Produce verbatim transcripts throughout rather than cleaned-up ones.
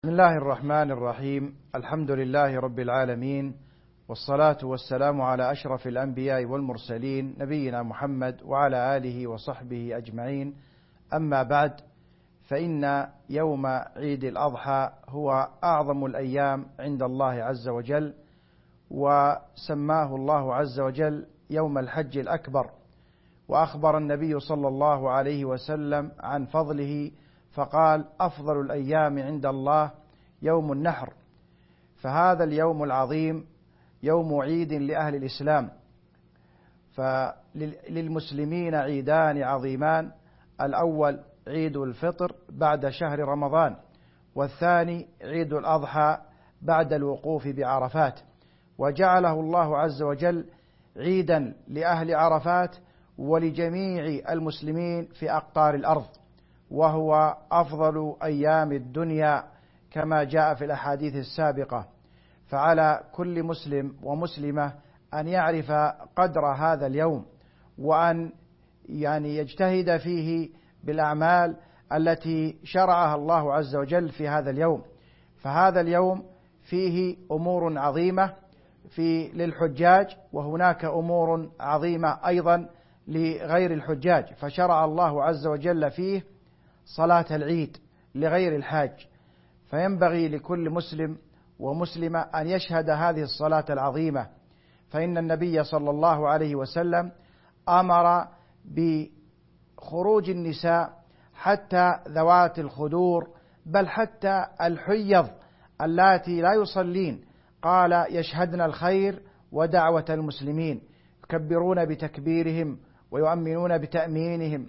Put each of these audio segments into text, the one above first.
بسم الله الرحمن الرحيم. الحمد لله رب العالمين، والصلاة والسلام على أشرف الأنبياء والمرسلين نبينا محمد وعلى آله وصحبه أجمعين. أما بعد، فإن يوم عيد الأضحى هو أعظم الأيام عند الله عز وجل، وسماه الله عز وجل يوم الحج الأكبر، وأخبر النبي صلى الله عليه وسلم عن فضله فقال: أفضل الأيام عند الله يوم النحر. فهذا اليوم العظيم يوم عيد لأهل الإسلام، فللمسلمين عيدان عظيمان: الأول عيد الفطر بعد شهر رمضان، والثاني عيد الأضحى بعد الوقوف بعرفات. وجعله الله عز وجل عيدا لأهل عرفات ولجميع المسلمين في أقطار الأرض، وهو أفضل أيام الدنيا كما جاء في الأحاديث السابقة. فعلى كل مسلم ومسلمة أن يعرف قدر هذا اليوم، وأن يعني يجتهد فيه بالأعمال التي شرعها الله عز وجل في هذا اليوم. فهذا اليوم فيه أمور عظيمة في للحجاج، وهناك أمور عظيمة أيضا لغير الحجاج. فشرع الله عز وجل فيه صلاة العيد لغير الحاج، فينبغي لكل مسلم ومسلمة أن يشهد هذه الصلاة العظيمة. فإن النبي صلى الله عليه وسلم أمر بخروج النساء حتى ذوات الخدور، بل حتى الحيض اللاتي لا يصلين، قال: يشهدن الخير ودعوة المسلمين، يكبرون بتكبيرهم ويؤمنون بتأمينهم.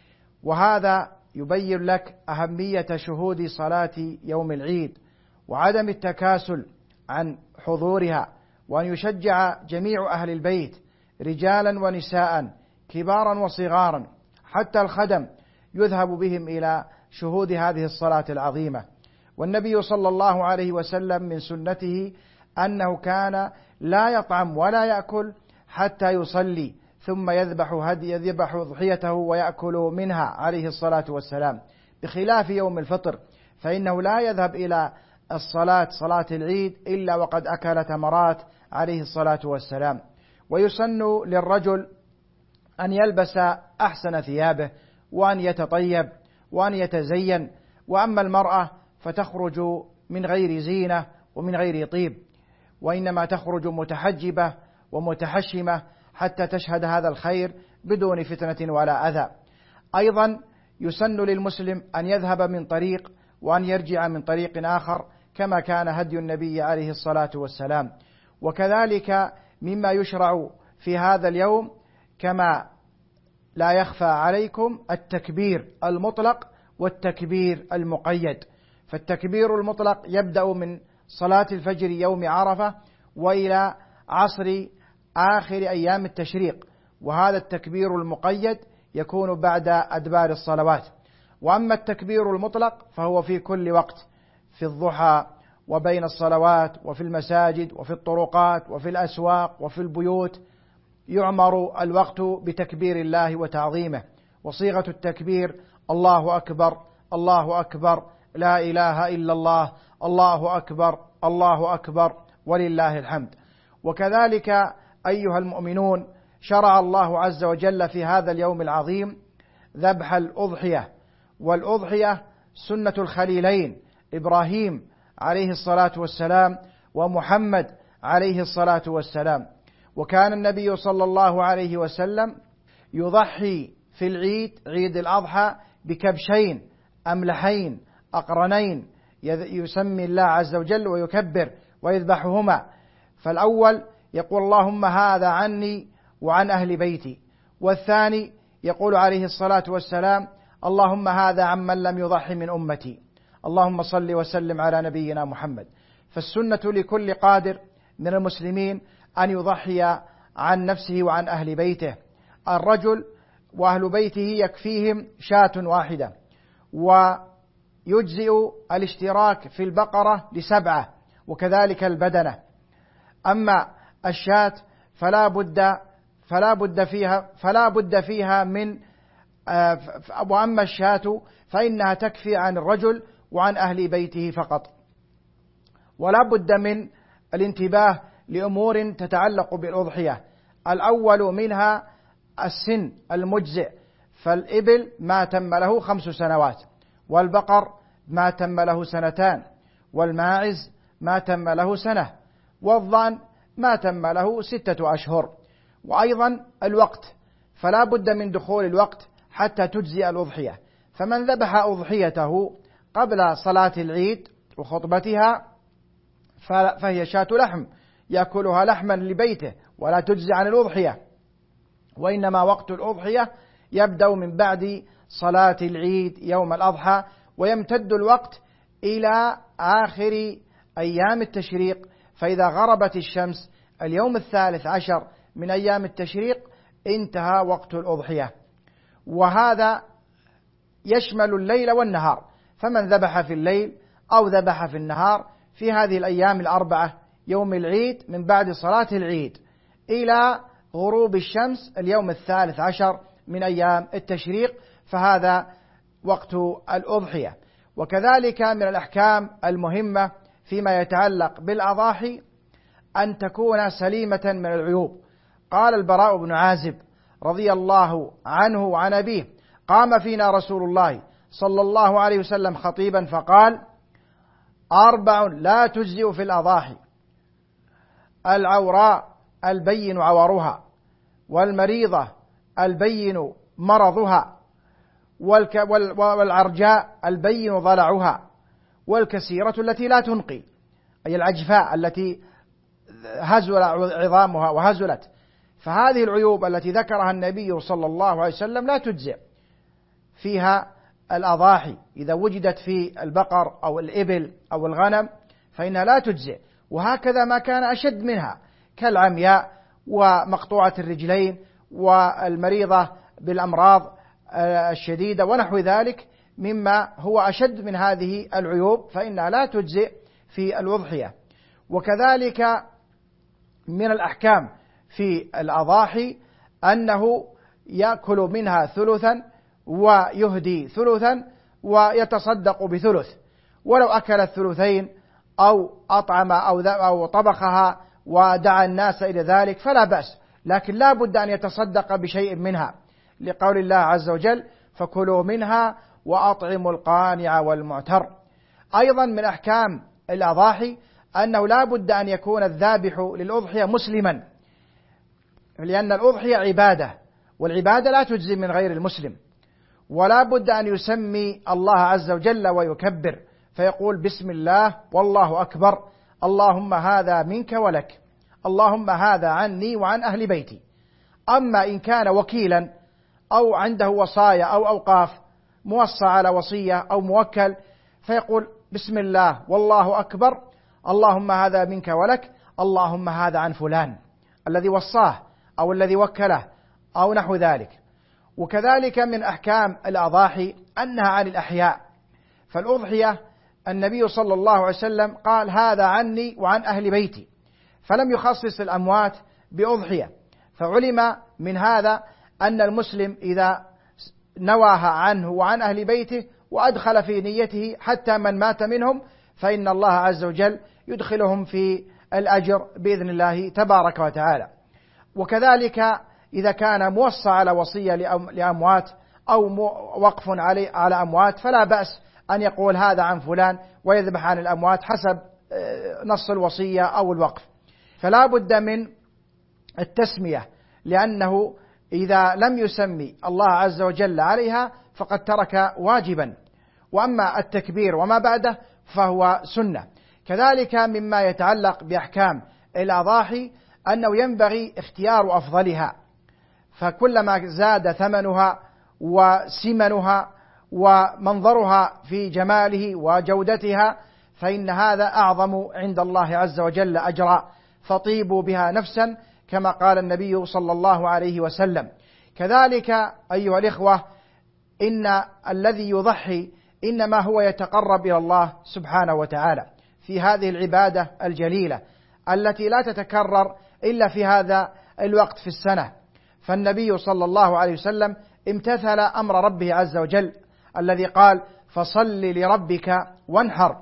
وهذا يبين لك أهمية شهود صلاة يوم العيد وعدم التكاسل عن حضورها، وأن يشجع جميع أهل البيت رجالا ونساء كبارا وصغارا، حتى الخدم يذهب بهم إلى شهود هذه الصلاة العظيمة. والنبي صلى الله عليه وسلم من سنته أنه كان لا يطعم ولا يأكل حتى يصلي، ثم يذبح هدي يذبح ضحيته ويأكل منها عليه الصلاة والسلام، بخلاف يوم الفطر، فإنه لا يذهب إلى الصلاة صلاة العيد إلا وقد أكل تمرات عليه الصلاة والسلام. ويسن للرجل أن يلبس أحسن ثيابه، وأن يتطيب، وأن يتزين. وأما المرأة فتخرج من غير زينة ومن غير طيب، وإنما تخرج متحجبة ومتحشمة حتى تشهد هذا الخير بدون فتنة ولا أذى. أيضا يسن للمسلم أن يذهب من طريق وأن يرجع من طريق آخر، كما كان هدي النبي عليه الصلاة والسلام. وكذلك مما يشرع في هذا اليوم، كما لا يخفى عليكم، التكبير المطلق والتكبير المقيد. فالتكبير المطلق يبدأ من صلاة الفجر يوم عرفة وإلى عصر آخر أيام التشريق، وهذا التكبير المقيد يكون بعد أدبار الصلوات. وأما التكبير المطلق فهو في كل وقت، في الضحى وبين الصلوات وفي المساجد وفي الطرقات وفي الأسواق وفي البيوت، يعمر الوقت بتكبير الله وتعظيمه. وصيغة التكبير: الله أكبر، الله أكبر، لا إله إلا الله، الله أكبر، الله أكبر، ولله الحمد. وكذلك أيها المؤمنون، شرع الله عز وجل في هذا اليوم العظيم ذبح الأضحية. والأضحية سنة الخليلين إبراهيم عليه الصلاة والسلام ومحمد عليه الصلاة والسلام. وكان النبي صلى الله عليه وسلم يضحي في العيد عيد الأضحى بكبشين أملحين أقرنين، يسمي الله عز وجل ويكبر ويذبحهما. فالأول يقول: اللهم هذا عني وعن أهل بيتي. والثاني يقول عليه الصلاة والسلام: اللهم هذا عمن لم يضحي من أمتي. اللهم صل وسلم على نبينا محمد. فالسنة لكل قادر من المسلمين أن يضحي عن نفسه وعن أهل بيته. الرجل وأهل بيته يكفيهم شاة واحدة، ويجزئ الاشتراك في البقرة لسبعة، وكذلك البدنة. أما الشاة فلا بد فلا بد فيها فلا بد فيها من وأما الشاة فإنها تكفي عن الرجل وعن أهل بيته فقط. ولا بد من الانتباه لأمور تتعلق بالأضحية. الأول منها السن المجزئ، فالإبل ما تم له خمس سنوات، والبقر ما تم له سنتان، والماعز ما تم له سنة، والضأن ما تم له ستة أشهر. وأيضا الوقت، فلا بد من دخول الوقت حتى تجزئ الأضحية. فمن ذبح أضحيته قبل صلاة العيد وخطبتها فهي شاة لحم يأكلها لحما لبيته ولا تجزي عن الأضحية، وإنما وقت الأضحية يبدأ من بعد صلاة العيد يوم الأضحى، ويمتد الوقت إلى آخر أيام التشريق. فإذا غربت الشمس اليوم الثالث عشر من أيام التشريق انتهى وقت الأضحية، وهذا يشمل الليل والنهار. فمن ذبح في الليل أو ذبح في النهار في هذه الأيام الأربعة يوم العيد من بعد صلاة العيد إلى غروب الشمس اليوم الثالث عشر من أيام التشريق، فهذا وقت الأضحية. وكذلك من الأحكام المهمة فيما يتعلق بالأضاحي أن تكون سليمة من العيوب. قال البراء بن عازب رضي الله عنه وعن أبيه: قام فينا رسول الله صلى الله عليه وسلم خطيبا فقال: أربع لا تجزئ في الأضاحي: العوراء البين عورها، والمريضة البين مرضها، والعرجاء البين ضلعها، والكسيرة التي لا تنقي، أي العجفاء التي هزل عظامها وهزلت. فهذه العيوب التي ذكرها النبي صلى الله عليه وسلم لا تجزئ فيها الأضاحي. إذا وجدت في البقر أو الإبل أو الغنم فإنها لا تجزئ. وهكذا ما كان أشد منها كالعمياء ومقطوعة الرجلين والمريضة بالأمراض الشديدة ونحو ذلك مما هو أشد من هذه العيوب، فإنها لا تجزئ في الأضحية. وكذلك من الأحكام في الأضاحي أنه يأكل منها ثلثا ويهدي ثلثا ويتصدق بثلث، ولو أكل الثلثين أو أطعم أو, أو طبخها ودعا الناس إلى ذلك فلا بأس، لكن لا بد أن يتصدق بشيء منها، لقول الله عز وجل: فكلوا منها وأطعموا القانع والمعتر. أيضا من أحكام الأضاحي أنه لا بد أن يكون الذابح للأضحية مسلما، لأن الأضحية عبادة، والعبادة لا تجزي من غير المسلم. ولا بد أن يسمي الله عز وجل ويكبر فيقول: بسم الله والله أكبر، اللهم هذا منك ولك، اللهم هذا عني وعن أهل بيتي. أما إن كان وكيلا أو عنده وصايا أو أوقاف موصى على وصية أو موكل فيقول: بسم الله والله أكبر، اللهم هذا منك ولك، اللهم هذا عن فلان الذي وصاه أو الذي وكله أو نحو ذلك. وكذلك من أحكام الأضاحي أنها عن الأحياء، فالأضحية النبي صلى الله عليه وسلم قال: هذا عني وعن أهل بيتي، فلم يخصص الأموات بأضحية. فعلم من هذا أن المسلم إذا نواها عنه وعن أهل بيته وأدخل في نيته حتى من مات منهم فإن الله عز وجل يدخلهم في الأجر بإذن الله تبارك وتعالى. وكذلك إذا كان موصى على وصية لأموات أو وقف على أموات فلا بأس أن يقول هذا عن فلان ويذبح عن الأموات حسب نص الوصية أو الوقف. فلا بد من التسمية، لأنه إذا لم يسمي الله عز وجل عليها فقد ترك واجبا، وأما التكبير وما بعده فهو سنة. كذلك مما يتعلق بأحكام الأضاحي أنه ينبغي اختيار أفضلها، فكلما زاد ثمنها وسمنها ومنظرها في جماله وجودتها فإن هذا أعظم عند الله عز وجل أجرا، فطيبوا بها نفسا كما قال النبي صلى الله عليه وسلم. كذلك أيها الإخوة إن الذي يضحي إنما هو يتقرب إلى الله سبحانه وتعالى في هذه العبادة الجليلة التي لا تتكرر إلا في هذا الوقت في السنة. فالنبي صلى الله عليه وسلم امتثل أمر ربه عز وجل الذي قال: فصل لربك وانحر.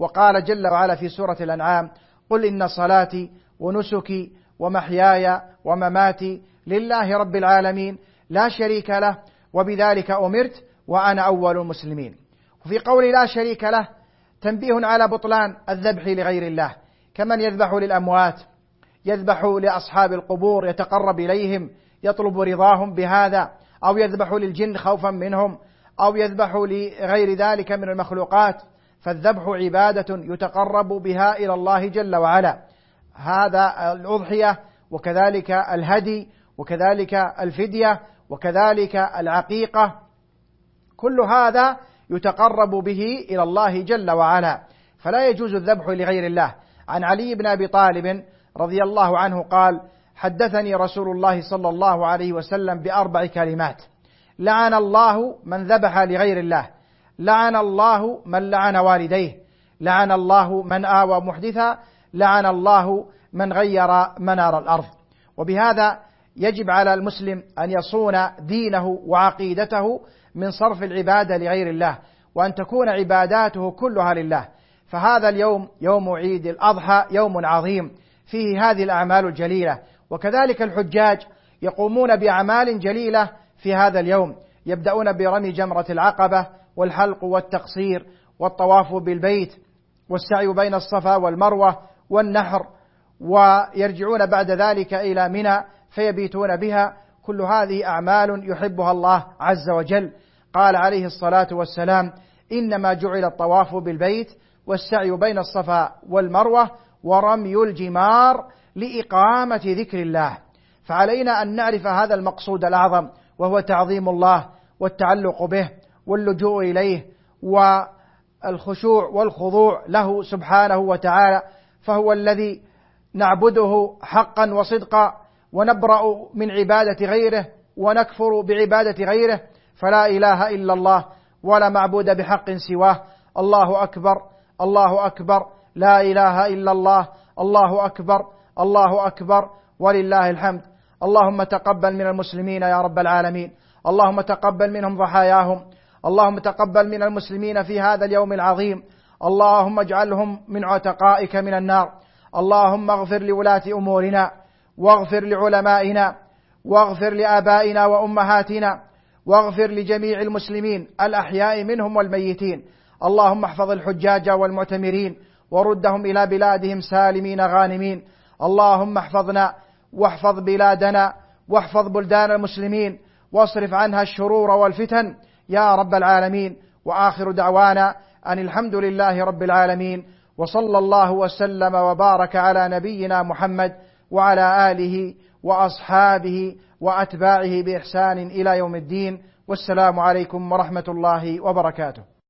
وقال جل وعلا في سورة الأنعام: قل إن صلاتي ونسكي ومحياي ومماتي لله رب العالمين لا شريك له وبذلك أمرت وأنا أول المسلمين. وفي قول لا شريك له تنبيه على بطلان الذبح لغير الله، كمن يذبح للأموات، يذبح لأصحاب القبور يتقرب إليهم يطلب رضاهم بهذا، أو يذبح للجن خوفا منهم، أو يذبح لغير ذلك من المخلوقات، فالذبح عبادة يتقرب بها إلى الله جل وعلا. هذا الأضحية وكذلك الهدي وكذلك الفدية وكذلك العقيقة، كل هذا يتقرب به إلى الله جل وعلا، فلا يجوز الذبح لغير الله. عن علي بن أبي طالب رضي الله عنه قال: حدثني رسول الله صلى الله عليه وسلم بأربع كلمات: لعن الله من ذبح لغير الله، لعن الله من لعن والديه، لعن الله من آوى محدثا، لعن الله من غير منار الأرض. وبهذا يجب على المسلم أن يصون دينه وعقيدته من صرف العبادة لغير الله، وأن تكون عباداته كلها لله. فهذا اليوم يوم عيد الأضحى يوم عظيم فيه هذه الأعمال الجليلة، وكذلك الحجاج يقومون بأعمال جليلة في هذا اليوم، يبدأون برمي جمرة العقبة والحلق والتقصير والطواف بالبيت والسعي بين الصفا والمروة والنحر، ويرجعون بعد ذلك إلى منى فيبيتون بها. كل هذه أعمال يحبها الله عز وجل. قال عليه الصلاة والسلام: إنما جعل الطواف بالبيت والسعي بين الصفا والمروة ورمي الجمار لإقامة ذكر الله. فعلينا أن نعرف هذا المقصود الأعظم، وهو تعظيم الله والتعلق به واللجوء إليه والخشوع والخضوع له سبحانه وتعالى، فهو الذي نعبده حقا وصدقا، ونبرأ من عبادة غيره ونكفر بعبادة غيره، فلا إله إلا الله ولا معبود بحق سواه. الله أكبر، الله أكبر، لا إله إلا الله، الله أكبر، الله أكبر، ولله الحمد. اللهم تقبل من المسلمين يا رب العالمين، اللهم تقبل منهم ضحاياهم، اللهم تقبل من المسلمين في هذا اليوم العظيم، اللهم اجعلهم من عتقائك من النار. اللهم اغفر لولاة أمورنا، واغفر لعلمائنا، واغفر لآبائنا وأمهاتنا، واغفر لجميع المسلمين الأحياء منهم والميتين. اللهم احفظ الحجاج والمعتمرين وردهم إلى بلادهم سالمين غانمين. اللهم احفظنا واحفظ بلادنا واحفظ بلدان المسلمين، واصرف عنها الشرور والفتن يا رب العالمين. وآخر دعوانا أن الحمد لله رب العالمين، وصلى الله وسلم وبارك على نبينا محمد وعلى آله وأصحابه وأتباعه بإحسان إلى يوم الدين. والسلام عليكم ورحمة الله وبركاته.